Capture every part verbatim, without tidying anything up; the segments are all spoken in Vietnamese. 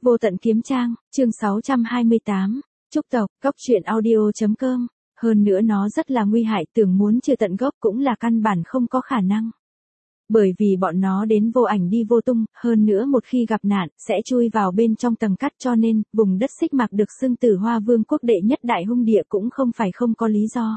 Vô tận kiếm trang, chương sáu trăm hai mươi tám, Trúc tộc, góc truyện audio chấm com, hơn nữa nó rất là nguy hại, tưởng muốn trừ tận gốc cũng là căn bản không có khả năng. Bởi vì bọn nó đến vô ảnh đi vô tung, hơn nữa một khi gặp nạn, sẽ chui vào bên trong tầng cắt, cho nên, vùng đất Xích Mạc được xưng Tử Hoa Vương quốc đệ nhất đại hung địa cũng không phải không có lý do.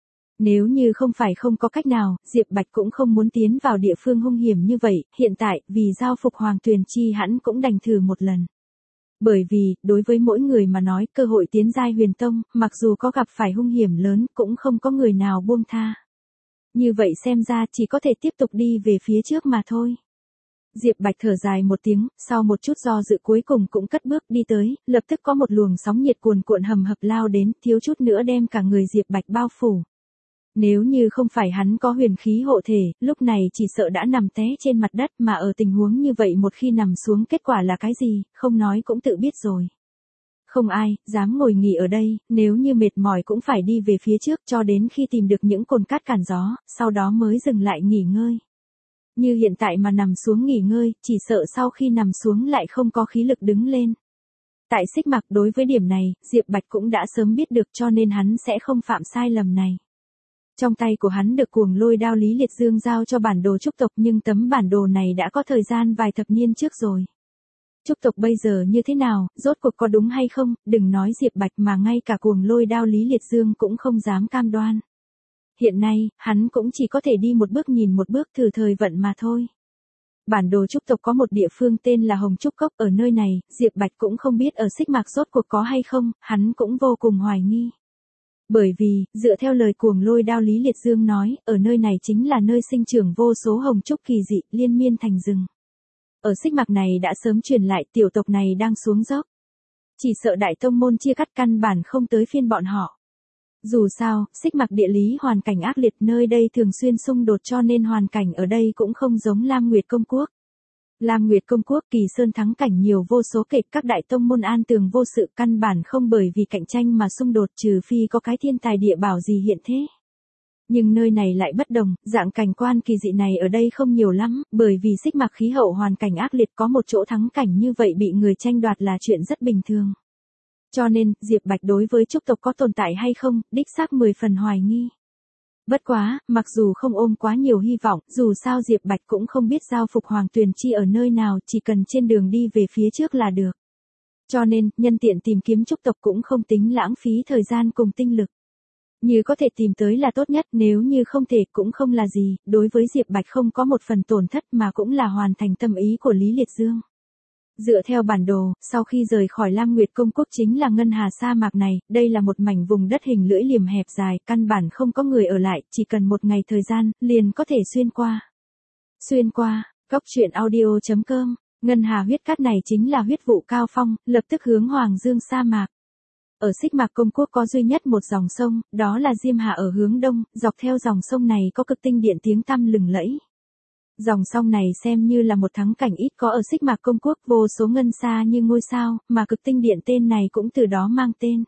Nếu như không phải không có cách nào, Diệp Bạch cũng không muốn tiến vào địa phương hung hiểm như vậy, hiện tại, vì giao phục Hoàng Tuyền Chi hắn cũng đành thử một lần. Bởi vì, đối với mỗi người mà nói, cơ hội tiến giai huyền tông, mặc dù có gặp phải hung hiểm lớn, cũng không có người nào buông tha. Như vậy xem ra chỉ có thể tiếp tục đi về phía trước mà thôi. Diệp Bạch thở dài một tiếng, sau một chút do dự cuối cùng cũng cất bước đi tới, lập tức có một luồng sóng nhiệt cuồn cuộn hầm hập lao đến, thiếu chút nữa đem cả người Diệp Bạch bao phủ. Nếu như không phải hắn có huyền khí hộ thể, lúc này chỉ sợ đã nằm té trên mặt đất, mà ở tình huống như vậy một khi nằm xuống kết quả là cái gì, không nói cũng tự biết rồi. Không ai dám ngồi nghỉ ở đây, nếu như mệt mỏi cũng phải đi về phía trước cho đến khi tìm được những cồn cát cản gió, sau đó mới dừng lại nghỉ ngơi. Như hiện tại mà nằm xuống nghỉ ngơi, chỉ sợ sau khi nằm xuống lại không có khí lực đứng lên. Tại Xích Mạc đối với điểm này, Diệp Bạch cũng đã sớm biết được cho nên hắn sẽ không phạm sai lầm này. Trong tay của hắn được cuồng lôi đao Lý Liệt Dương giao cho bản đồ Trúc tộc, nhưng tấm bản đồ này đã có thời gian vài thập niên trước rồi. Trúc tộc bây giờ như thế nào, rốt cuộc có đúng hay không, đừng nói Diệp Bạch mà ngay cả cuồng lôi đao Lý Liệt Dương cũng không dám cam đoan. Hiện nay, hắn cũng chỉ có thể đi một bước nhìn một bước thử thời vận mà thôi. Bản đồ Trúc tộc có một địa phương tên là Hồng Trúc Cốc, ở nơi này, Diệp Bạch cũng không biết ở Xích Mạc rốt cuộc có hay không, hắn cũng vô cùng hoài nghi. Bởi vì, dựa theo lời cuồng lôi đao Lý Liệt Dương nói, ở nơi này chính là nơi sinh trưởng vô số hồng trúc kỳ dị, liên miên thành rừng. Ở Xích Mạc này đã sớm truyền lại tiểu tộc này đang xuống dốc. Chỉ sợ đại tông môn chia cắt căn bản không tới phiên bọn họ. Dù sao, Xích Mạc địa lý hoàn cảnh ác liệt, nơi đây thường xuyên xung đột cho nên hoàn cảnh ở đây cũng không giống Lam Nguyệt Công Quốc. Lam Nguyệt Công Quốc Kỳ Sơn thắng cảnh nhiều vô số kể, các đại tông môn an tường vô sự, căn bản không bởi vì cạnh tranh mà xung đột, trừ phi có cái thiên tài địa bảo gì hiện thế. Nhưng nơi này lại bất đồng, dạng cảnh quan kỳ dị này ở đây không nhiều lắm, bởi vì Xích Mạc khí hậu hoàn cảnh ác liệt, có một chỗ thắng cảnh như vậy bị người tranh đoạt là chuyện rất bình thường. Cho nên, Diệp Bạch đối với Trúc tộc có tồn tại hay không, đích xác mười phần hoài nghi. Bất quá, mặc dù không ôm quá nhiều hy vọng, dù sao Diệp Bạch cũng không biết giao phục Hoàng Tuyền Chi ở nơi nào, chỉ cần trên đường đi về phía trước là được. Cho nên, nhân tiện tìm kiếm Trúc tộc cũng không tính lãng phí thời gian cùng tinh lực. Như có thể tìm tới là tốt nhất, nếu như không thể cũng không là gì, đối với Diệp Bạch không có một phần tổn thất mà cũng là hoàn thành tâm ý của Lý Liệt Dương. Dựa theo bản đồ, sau khi rời khỏi Lam Nguyệt Công Quốc chính là Ngân Hà sa mạc này, đây là một mảnh vùng đất hình lưỡi liềm hẹp dài, căn bản không có người ở lại, chỉ cần một ngày thời gian, liền có thể xuyên qua. Xuyên qua, góc truyện audio chấm com, Ngân Hà huyết cát này chính là huyết vụ cao phong, lập tức hướng Hoàng Dương sa mạc. Ở Xích Mạc Công Quốc có duy nhất một dòng sông, đó là Diêm Hà ở hướng đông, dọc theo dòng sông này có cực tinh điện tiếng tăm lừng lẫy. Dòng sông này xem như là một thắng cảnh ít có ở Xích Mạc Công Quốc, vô số ngân xa như ngôi sao, mà cực tinh điện tên này cũng từ đó mang tên.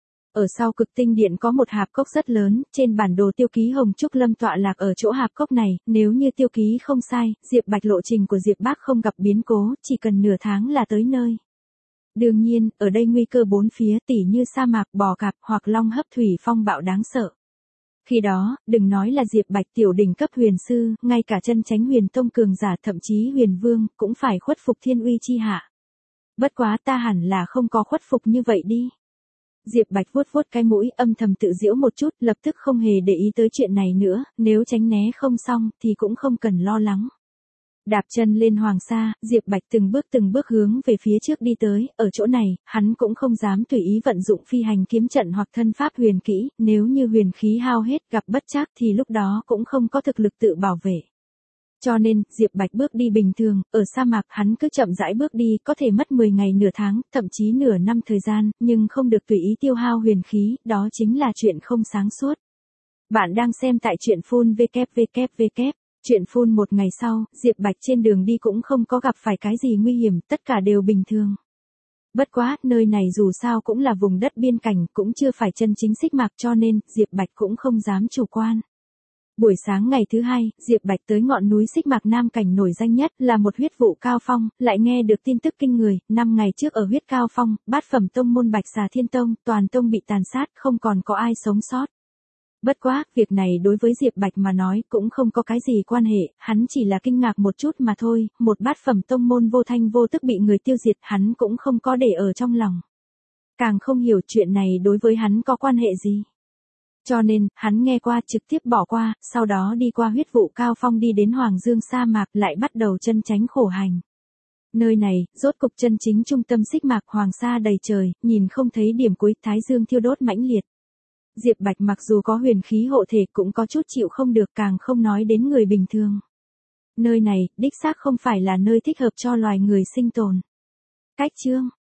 Ở sau cực tinh điện có một hạp cốc rất lớn, trên bản đồ tiêu ký Hồng Trúc Lâm tọa lạc ở chỗ hạp cốc này, nếu như tiêu ký không sai, Diệp Bạch lộ trình của Diệp Bác không gặp biến cố, chỉ cần nửa tháng là tới nơi. Đương nhiên, ở đây nguy cơ bốn phía tỉ như sa mạc, bò cạp hoặc long hấp thủy phong bạo đáng sợ. Khi đó, đừng nói là Diệp Bạch tiểu đỉnh cấp huyền sư, ngay cả chân chánh huyền tông cường giả thậm chí huyền vương, cũng phải khuất phục thiên uy chi hạ. Bất quá ta hẳn là không có khuất phục như vậy đi. Diệp Bạch vuốt vuốt cái mũi, âm thầm tự giễu một chút, lập tức không hề để ý tới chuyện này nữa, nếu tránh né không xong, thì cũng không cần lo lắng. Đạp chân lên Hoàng Sa, Diệp Bạch từng bước từng bước hướng về phía trước đi tới, ở chỗ này, hắn cũng không dám tùy ý vận dụng phi hành kiếm trận hoặc thân pháp huyền kỹ, nếu như huyền khí hao hết gặp bất trắc thì lúc đó cũng không có thực lực tự bảo vệ. Cho nên, Diệp Bạch bước đi bình thường, ở sa mạc hắn cứ chậm rãi bước đi, có thể mất mười ngày nửa tháng, thậm chí nửa năm thời gian, nhưng không được tùy ý tiêu hao huyền khí, đó chính là chuyện không sáng suốt. Bạn đang xem tại truyện phun vê kép vê kép vê kép. Chuyện phun một ngày sau, Diệp Bạch trên đường đi cũng không có gặp phải cái gì nguy hiểm, tất cả đều bình thường. Bất quá, nơi này dù sao cũng là vùng đất biên cảnh, cũng chưa phải chân chính Xích Mạc cho nên, Diệp Bạch cũng không dám chủ quan. Buổi sáng ngày thứ hai, Diệp Bạch tới ngọn núi Xích Mạc Nam cảnh nổi danh nhất là một huyết vụ cao phong, lại nghe được tin tức kinh người, năm ngày trước ở huyết cao phong, bát phẩm tông môn Bạch Xà Thiên Tông, toàn tông bị tàn sát, không còn có ai sống sót. Bất quá, việc này đối với Diệp Bạch mà nói cũng không có cái gì quan hệ, hắn chỉ là kinh ngạc một chút mà thôi, một bát phẩm tông môn vô thanh vô tức bị người tiêu diệt, hắn cũng không có để ở trong lòng. Càng không hiểu chuyện này đối với hắn có quan hệ gì. Cho nên, hắn nghe qua trực tiếp bỏ qua, sau đó đi qua huyết vụ cao phong đi đến Hoàng Dương sa mạc lại bắt đầu chân chánh khổ hành. Nơi này, rốt cục chân chính trung tâm Xích Mạc Hoàng sa đầy trời, nhìn không thấy điểm cuối, thái dương thiêu đốt mãnh liệt. Diệp Bạch mặc dù có huyền khí hộ thể cũng có chút chịu không được, càng không nói đến người bình thường. Nơi này, đích xác không phải là nơi thích hợp cho loài người sinh tồn. Cách chương